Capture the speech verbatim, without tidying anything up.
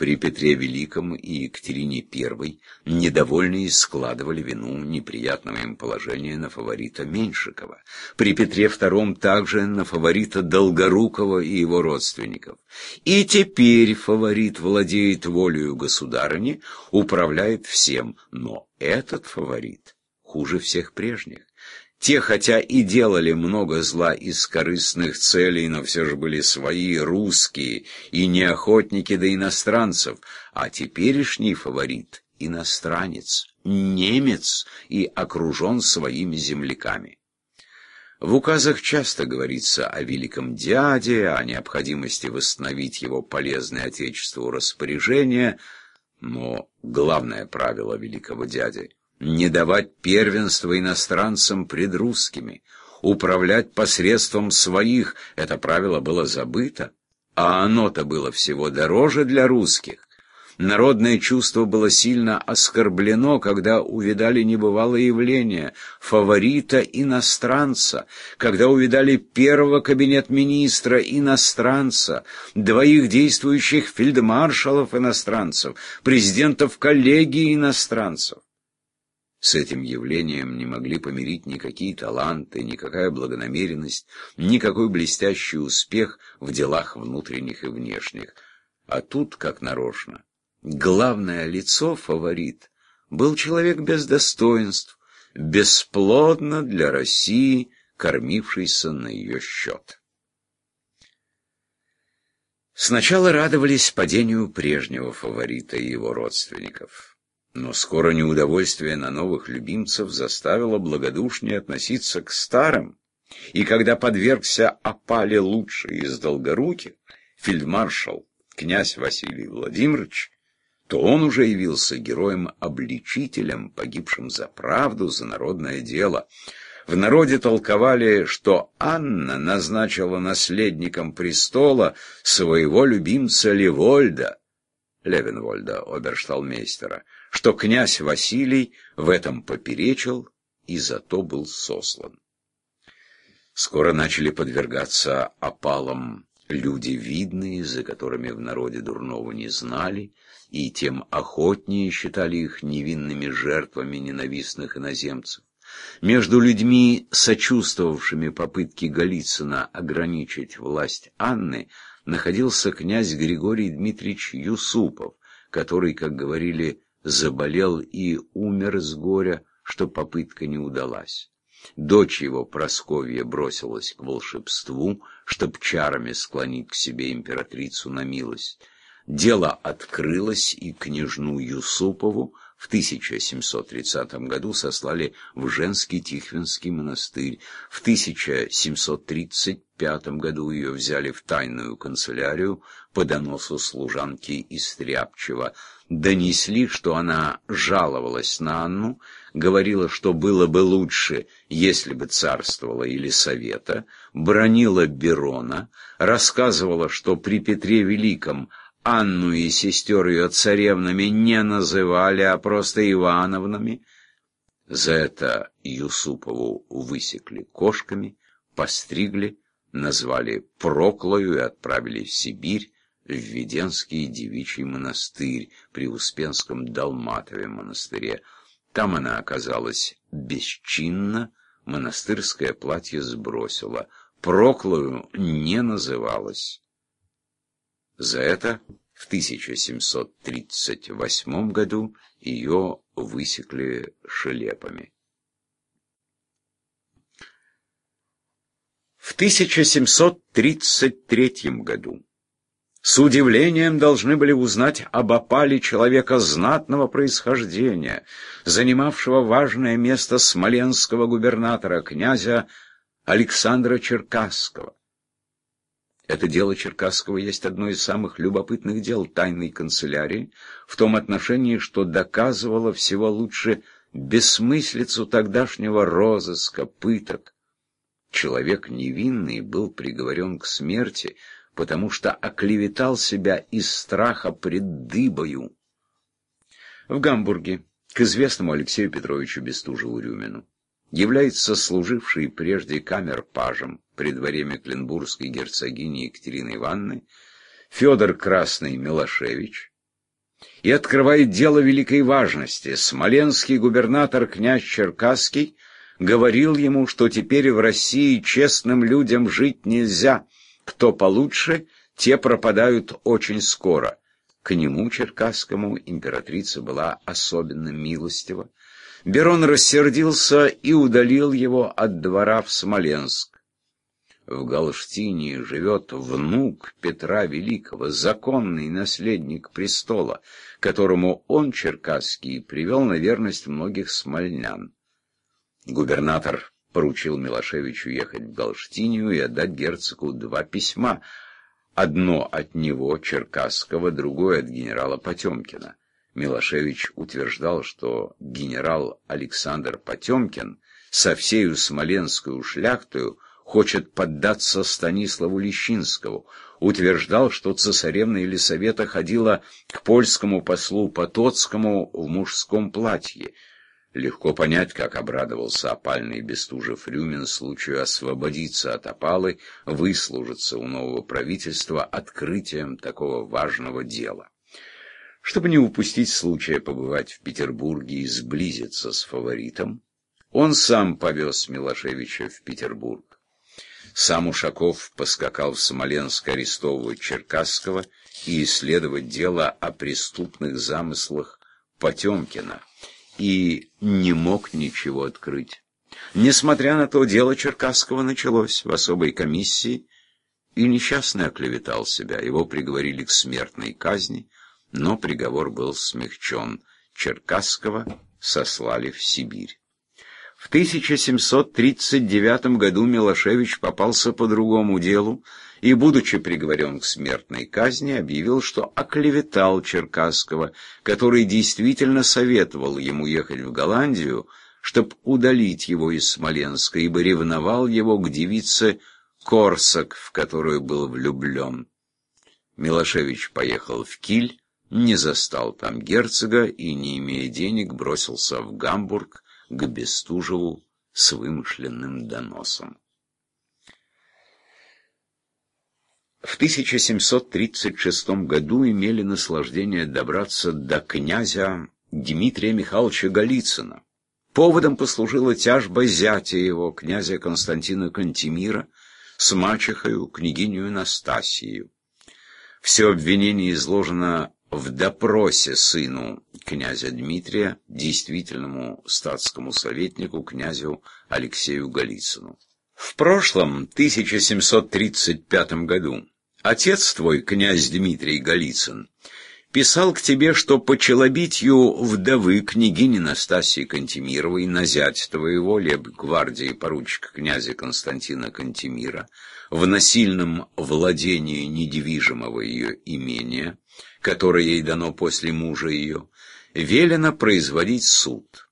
При Петре Великом и Екатерине Первой недовольные складывали вину неприятного им положения на фаворита Меньшикова. При Петре Втором также на фаворита Долгорукова и его родственников. И теперь фаворит владеет волею государыни, управляет всем, но этот фаворит хуже всех прежних. Те, хотя и делали много зла из корыстных целей, но все же были свои, русские, и не охотники до иностранцев, а теперешний фаворит — иностранец, немец и окружен своими земляками. В указах часто говорится о великом дяде, о необходимости восстановить его полезное отечеству распоряжение, но главное правило великого дяди — не давать первенства иностранцам пред русскими, управлять посредством своих. Это правило было забыто, а оно-то было всего дороже для русских. Народное чувство было сильно оскорблено, когда увидали небывалое явление фаворита иностранца, когда увидали первого кабинет-министра иностранца, двоих действующих фельдмаршалов иностранцев, президентов коллегии иностранцев. С этим явлением не могли помирить никакие таланты, никакая благонамеренность, никакой блестящий успех в делах внутренних и внешних. А тут, как нарочно, главное лицо фаворит был человек без достоинств, бесплодно для России, кормившийся на ее счет. Сначала радовались падению прежнего фаворита и его родственников. Но скоро неудовольствие на новых любимцев заставило благодушнее относиться к старым, и когда подвергся опале лучший из Долгоруких, фельдмаршал князь Василий Владимирович, то он уже явился героем-обличителем, погибшим за правду, за народное дело. В народе толковали, что Анна назначила наследником престола своего любимца Левольда, Левенвольда, обершталмейстера, что князь Василий в этом поперечил и зато был сослан. Скоро начали подвергаться опалам люди видные, за которыми в народе дурного не знали, и тем охотнее считали их невинными жертвами ненавистных иноземцев. Между людьми, сочувствовавшими попытке Голицына ограничить власть Анны, находился князь Григорий Дмитриевич Юсупов, который, как говорили, заболел и умер с горя, что попытка не удалась. Дочь его, Прасковья, бросилась к волшебству, чтоб чарами склонить к себе императрицу на милость. Дело открылось, и княжну Юсупову в тысяча семьсот тридцатом году сослали в Женский Тихвинский монастырь. В тысяча семьсот тридцать пятом году ее взяли в тайную канцелярию по доносу служанки из Стряпчева. Донесли, что она жаловалась на Анну, говорила, что было бы лучше, если бы царствовала Елисавета, бранила Берона, рассказывала, что при Петре Великом Анну и сестер ее царевнами не называли, а просто Ивановнами. За это Юсупову высекли кошками, постригли, назвали Проклою и отправили в Сибирь, в Введенский девичий монастырь при Успенском Долматове монастыре. Там она оказалась бесчинна, монастырское платье сбросила, Проклою не называлась. За это в тысяча семьсот тридцать восьмом году ее высекли шелепами. В тысяча семьсот тридцать третьем году с удивлением должны были узнать об опале человека знатного происхождения, занимавшего важное место смоленского губернатора, князя Александра Черкасского. Это дело Черкасского есть одно из самых любопытных дел тайной канцелярии, в том отношении, что доказывало всего лучше бессмыслицу тогдашнего розыска, пыток. Человек невинный был приговорен к смерти, потому что оклеветал себя из страха пред дыбою. В Гамбурге к известному Алексею Петровичу Бестужеву-Рюмину является служивший прежде камер-пажем при дворе мекленбургской герцогини Екатерины Ивановны Федор Красный Милошевич, и открывает дело великой важности. Смоленский губернатор князь Черкасский говорил ему, что теперь в России честным людям жить нельзя. Кто получше, те пропадают очень скоро. К нему, Черкасскому, императрица была особенно милостива. Берон рассердился и удалил его от двора в Смоленск. В Галштинии живет внук Петра Великого, законный наследник престола, которому он, Черкасский, привел на верность многих смольнян. Губернатор поручил Милошевичу ехать в Галштинию и отдать герцогу два письма. Одно от него, Черкасского, другое от генерала Потемкина. Милошевич утверждал, что генерал Александр Потемкин со всею смоленскую шляхтою хочет поддаться Станиславу Лещинскому. Утверждал, что цесаревна Елисавета ходила к польскому послу Потоцкому в мужском платье. Легко понять, как обрадовался опальный Бестужев-Рюмин случаю освободиться от опалы, выслужиться у нового правительства открытием такого важного дела. Чтобы не упустить случая побывать в Петербурге и сблизиться с фаворитом, он сам повез Милошевича в Петербург. Сам Ушаков поскакал в Смоленск арестовывать Черкасского и исследовать дело о преступных замыслах Потемкина, и не мог ничего открыть. Несмотря на то, дело Черкасского началось в особой комиссии, и несчастный оклеветал себя. Его приговорили к смертной казни, но приговор был смягчен. Черкасского сослали в Сибирь. В тысяча семьсот тридцать девятом году Милошевич попался по другому делу и, будучи приговорен к смертной казни, объявил, что оклеветал Черкасского, который действительно советовал ему ехать в Голландию, чтобы удалить его из Смоленска, ибо ревновал его к девице Корсак, в которую был влюблен. Милошевич поехал в Киль, не застал там герцога и, не имея денег, бросился в Гамбург к Бестужеву с вымышленным доносом. В тысяча семьсот тридцать шестом году имели наслаждение добраться до князя Дмитрия Михайловича Голицына. Поводом послужила тяжба зятя его, князя Константина Кантемира, с мачехою, княгинью Настасией. Все обвинение изложено в допросе сыну князя Дмитрия, действительному статскому советнику, князю Алексею Голицыну. В прошлом, тысяча семьсот тридцать пятом году, отец твой, князь Дмитрий Голицын, писал к тебе, что по челобитью вдовы княгини Настасии Кантемировой на зять твоего, лейб-гвардии поручика князя Константина Кантемира, в насильном владении недвижимого ее имения, которое ей дано после мужа ее, велено производить суд.